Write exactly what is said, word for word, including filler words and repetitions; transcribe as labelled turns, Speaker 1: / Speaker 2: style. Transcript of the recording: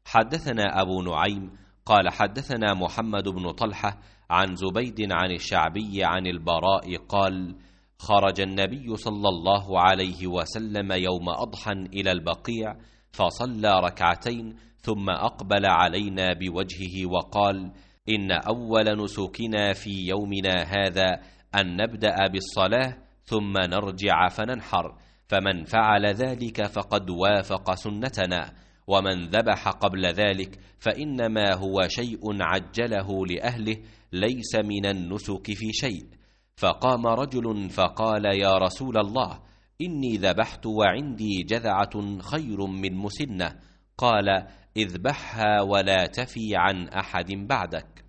Speaker 1: حدثنا أبو نعيم قال حدثنا محمد بن طلحة عن زبيد عن الشعبي عن البراء قال خرج النبي صلى الله عليه وسلم يوم أضحى إلى البقيع فصلى ركعتين ثم أقبل علينا بوجهه وقال إن أول نسكنا في يومنا هذا أن نبدأ بالصلاة ثم نرجع فننحر، فمن فعل ذلك فقد وافق سنتنا، ومن ذبح قبل ذلك فإنما هو شيء عجله لأهله ليس من النسك في شيء. فقام رجل فقال يا رسول الله إني ذبحت وعندي جذعة خير من مسنة. قال اذبحها ولا تفي عن أحد بعدك.